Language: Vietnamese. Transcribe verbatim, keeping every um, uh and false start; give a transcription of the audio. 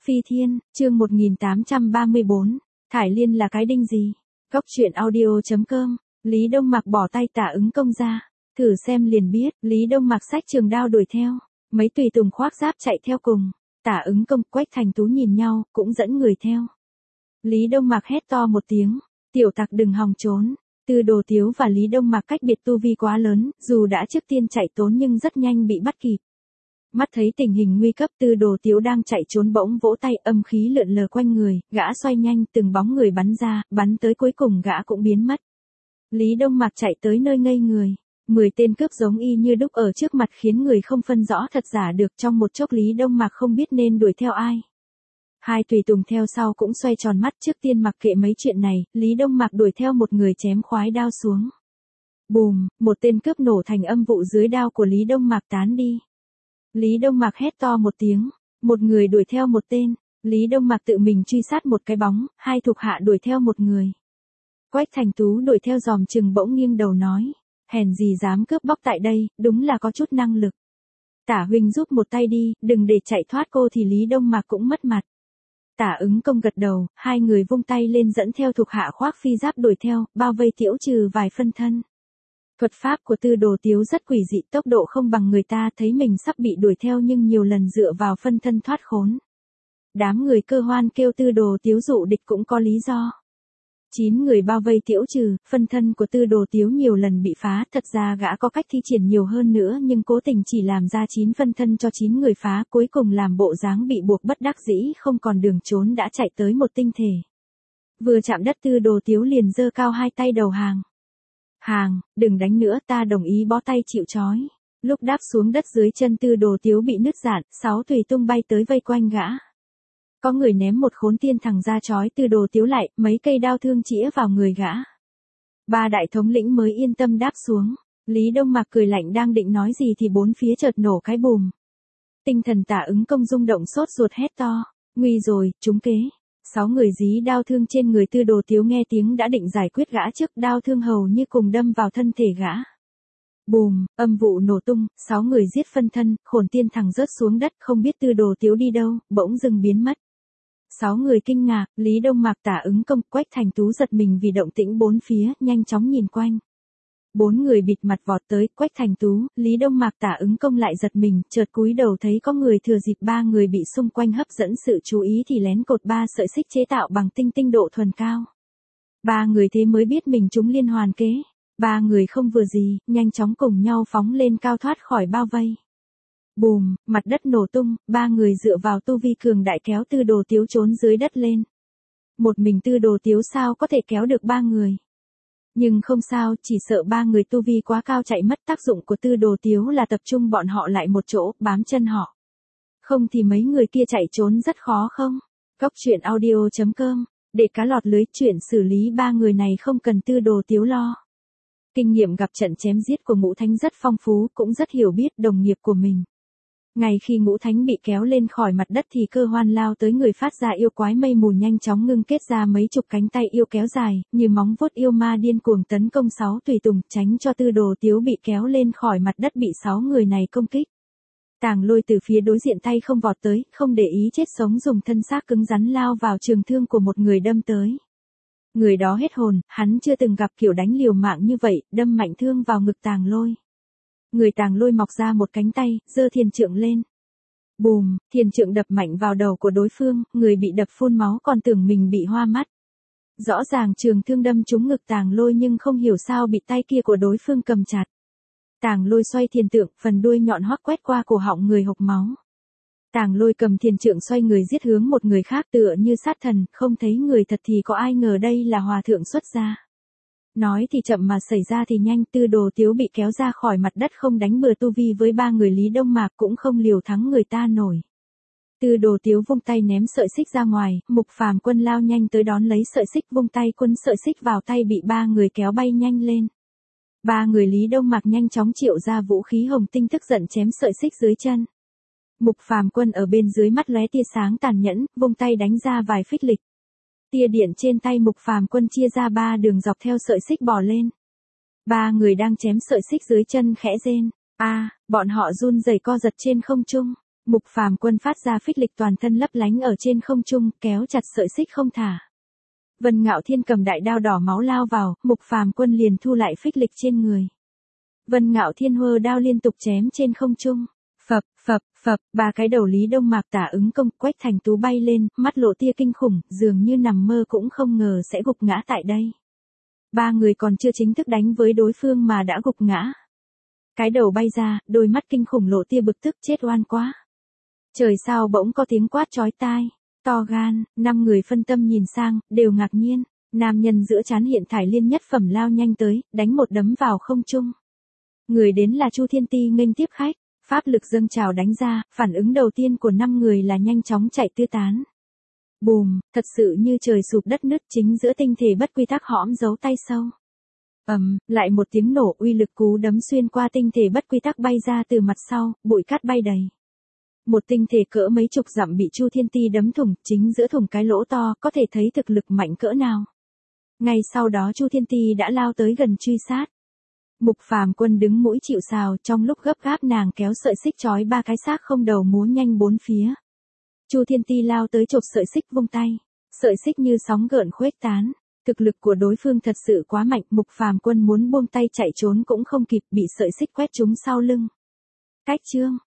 Phi Thiên, chương một nghìn tám trăm ba mươi bốn, Thải Liên là cái đinh gì? Góc truyện audio chấm com, Lý Đông Mặc bỏ tay Tả Ứng Công ra. Thử xem liền biết, Lý Đông Mặc xách trường đao đuổi theo. Mấy tùy tùng khoác giáp chạy theo cùng. Tả Ứng Công, Quách Thành Tú nhìn nhau, cũng dẫn người theo. Lý Đông Mặc hét to một tiếng, tiểu tặc đừng hòng trốn. Tư Đồ Tiếu và Lý Đông Mặc cách biệt tu vi quá lớn, dù đã trước tiên chạy trốn nhưng rất nhanh bị bắt kịp. Mắt thấy tình hình nguy cấp, Tư Đồ Tiếu đang chạy trốn bỗng vỗ tay, âm khí lượn lờ quanh người, gã xoay nhanh, từng bóng người bắn ra, bắn tới cuối cùng gã cũng biến mất. Lý Đông Mặc chạy tới nơi ngây người, mười tên cướp giống y như đúc ở trước mặt khiến người không phân rõ thật giả được. Trong một chốc Lý Đông Mặc không biết nên đuổi theo ai. Hai tùy tùng theo sau cũng xoay tròn mắt, trước tiên mặc kệ mấy chuyện này, Lý Đông Mặc đuổi theo một người chém khoái đao xuống. Bùm, một tên cướp nổ thành âm vụ dưới đao của Lý Đông Mặc tán đi. Lý Đông Mặc hét to một tiếng, một người đuổi theo một tên, Lý Đông Mặc tự mình truy sát một cái bóng, hai thuộc hạ đuổi theo một người. Quách Thành Tú đuổi theo dòm chừng bỗng nghiêng đầu nói, hèn gì dám cướp bóc tại đây, đúng là có chút năng lực. Tả huynh giúp một tay đi, đừng để chạy thoát cô thì Lý Đông Mặc cũng mất mặt. Tả Ứng Công gật đầu, hai người vung tay lên dẫn theo thuộc hạ khoác phi giáp đuổi theo, bao vây Tiễu Trừ vài phân thân. Thuật pháp của Tư Đồ Tiếu rất quỷ dị, tốc độ không bằng người ta, thấy mình sắp bị đuổi theo nhưng nhiều lần dựa vào phân thân thoát khốn. Đám người Cơ Hoan kêu Tư Đồ Tiếu dụ địch cũng có lý do. Chín người bao vây Tiễu Trừ, phân thân của Tư Đồ Tiếu nhiều lần bị phá, thật ra gã có cách thi triển nhiều hơn nữa nhưng cố tình chỉ làm ra chín phân thân cho chín người phá, cuối cùng làm bộ dáng bị buộc bất đắc dĩ không còn đường trốn đã chạy tới một tinh thể. Vừa chạm đất Tư Đồ Tiếu liền giơ cao hai tay đầu hàng. Hàng, đừng đánh nữa, ta đồng ý bó tay chịu trói. Lúc đáp xuống đất dưới chân Tư Đồ Tiếu bị nứt rạn, sáu tùy tung bay tới vây quanh gã. Có người ném một khốn tiên thẳng ra trói Tư Đồ Tiếu lại, mấy cây đao thương chĩa vào người gã. Ba đại thống lĩnh mới yên tâm đáp xuống. Lý Đông Mặc cười lạnh đang định nói gì thì bốn phía chợt nổ cái bùm. Tinh thần Tả Ứng Công rung động sốt ruột hét to, nguy rồi, trúng kế. Sáu người dí đao thương trên người Tư Đồ Tiếu nghe tiếng đã định giải quyết gã trước, đao thương hầu như cùng đâm vào thân thể gã. Bùm, âm vụ nổ tung, sáu người giết phân thân, khổn tiên thẳng rớt xuống đất, không biết Tư Đồ Tiếu đi đâu, bỗng dưng biến mất. Sáu người kinh ngạc, Lý Đông Mặc, Tả Ứng Công, Quách Thành Tú giật mình vì động tĩnh bốn phía, nhanh chóng nhìn quanh. Bốn người bịt mặt vọt tới, Quách Thành Tú, Lý Đông Mặc, Tả Ứng Công lại giật mình, chợt cúi đầu thấy có người thừa dịp ba người bị xung quanh hấp dẫn sự chú ý thì lén cột ba sợi xích chế tạo bằng tinh tinh độ thuần cao. Ba người thế mới biết mình trúng liên hoàn kế. Ba người không vừa gì, nhanh chóng cùng nhau phóng lên cao thoát khỏi bao vây. Bùm, mặt đất nổ tung, ba người dựa vào tu vi cường đại kéo Tư Đồ Tiếu trốn dưới đất lên. Một mình Tư Đồ Tiếu sao có thể kéo được ba người. Nhưng không sao, chỉ sợ ba người tu vi quá cao chạy mất, tác dụng của Tư Đồ Tiếu là tập trung bọn họ lại một chỗ, bám chân họ. Không thì mấy người kia chạy trốn rất khó không? Góc truyện audio chấm com, để cá lọt lưới, chuyện xử lý ba người này không cần Tư Đồ Tiếu lo. Kinh nghiệm gặp trận chém giết của Ngũ Thánh rất phong phú, cũng rất hiểu biết đồng nghiệp của mình. Ngay khi Ngũ Thánh bị kéo lên khỏi mặt đất thì Cơ Hoan lao tới người phát ra yêu quái mây mù nhanh chóng ngưng kết ra mấy chục cánh tay yêu kéo dài, như móng vuốt yêu ma điên cuồng tấn công sáu tùy tùng, tránh cho Tư Đồ Tiếu bị kéo lên khỏi mặt đất bị sáu người này công kích. Tàng Lôi từ phía đối diện tay không vọt tới, không để ý chết sống dùng thân xác cứng rắn lao vào trường thương của một người đâm tới. Người đó hết hồn, hắn chưa từng gặp kiểu đánh liều mạng như vậy, đâm mạnh thương vào ngực Tàng Lôi. Người Tàng Lôi mọc ra một cánh tay, giơ thiền trượng lên. Bùm, thiền trượng đập mạnh vào đầu của đối phương, người bị đập phun máu còn tưởng mình bị hoa mắt. Rõ ràng trường thương đâm trúng ngực Tàng Lôi nhưng không hiểu sao bị tay kia của đối phương cầm chặt. Tàng Lôi xoay thiền trượng, phần đuôi nhọn hoắc quét qua cổ họng người hộc máu. Tàng Lôi cầm thiền trượng xoay người giết hướng một người khác tựa như sát thần, không thấy người thật thì có ai ngờ đây là hòa thượng xuất gia. Nói thì chậm mà xảy ra thì nhanh, Tư Đồ Tiếu bị kéo ra khỏi mặt đất không đánh bừa tu vi với ba người Lý Đông Mặc cũng không liều thắng người ta nổi. Tư Đồ Tiếu vung tay ném sợi xích ra ngoài, Mục Phàm Quân lao nhanh tới đón lấy sợi xích, vung tay quân sợi xích vào tay bị ba người kéo bay nhanh lên. Ba người Lý Đông Mặc nhanh chóng triệu ra vũ khí hồng tinh tức giận chém sợi xích dưới chân. Mục Phàm Quân ở bên dưới mắt lóe tia sáng tàn nhẫn, vung tay đánh ra vài phích lịch. Tia điện trên tay Mục Phàm Quân chia ra ba đường dọc theo sợi xích bò lên. Ba người đang chém sợi xích dưới chân khẽ rên, a, à, bọn họ run rẩy co giật trên không trung. Mục Phàm Quân phát ra phích lịch toàn thân lấp lánh ở trên không trung, kéo chặt sợi xích không thả. Vân Ngạo Thiên cầm đại đao đỏ máu lao vào, Mục Phàm Quân liền thu lại phích lịch trên người. Vân Ngạo Thiên hơ đao liên tục chém trên không trung. Phập, phập, phập, ba cái đầu Lý Đông Mạc Tả ứng công, Quách Thành Tú bay lên, mắt lộ tia kinh khủng, dường như nằm mơ cũng không ngờ sẽ gục ngã tại đây. Ba người còn chưa chính thức đánh với đối phương mà đã gục ngã. Cái đầu bay ra, đôi mắt kinh khủng lộ tia bực tức, chết oan quá. Trời sao bỗng có tiếng quát chói tai, to gan, năm người phân tâm nhìn sang, đều ngạc nhiên. Nam nhân giữa trán hiện thải liên nhất phẩm lao nhanh tới, đánh một đấm vào không trung. Người đến là Chu Thiên Ti nghênh tiếp khách, pháp lực dâng trào đánh ra, phản ứng đầu tiên của năm người là nhanh chóng chạy tứ tán. Bùm, thật sự như trời sụp đất nứt, chính giữa tinh thể bất quy tắc hõm giấu tay sâu. Ầm, lại một tiếng nổ, uy lực cú đấm xuyên qua tinh thể bất quy tắc bay ra từ mặt sau, bụi cát bay đầy. Một tinh thể cỡ mấy chục dặm bị Chu Thiên Ti đấm thủng, chính giữa thủng cái lỗ to, có thể thấy thực lực mạnh cỡ nào. Ngay sau đó Chu Thiên Ti đã lao tới gần truy sát. Mục Phàm Quân đứng mũi chịu sào, trong lúc gấp gáp nàng kéo sợi xích trói ba cái xác không đầu múa nhanh bốn phía. Chu Thiên Ti lao tới chộp sợi xích vung tay, sợi xích như sóng gợn khuếch tán. Thực lực của đối phương thật sự quá mạnh, Mục Phàm Quân muốn buông tay chạy trốn cũng không kịp, bị sợi xích quét trúng sau lưng. Cách chương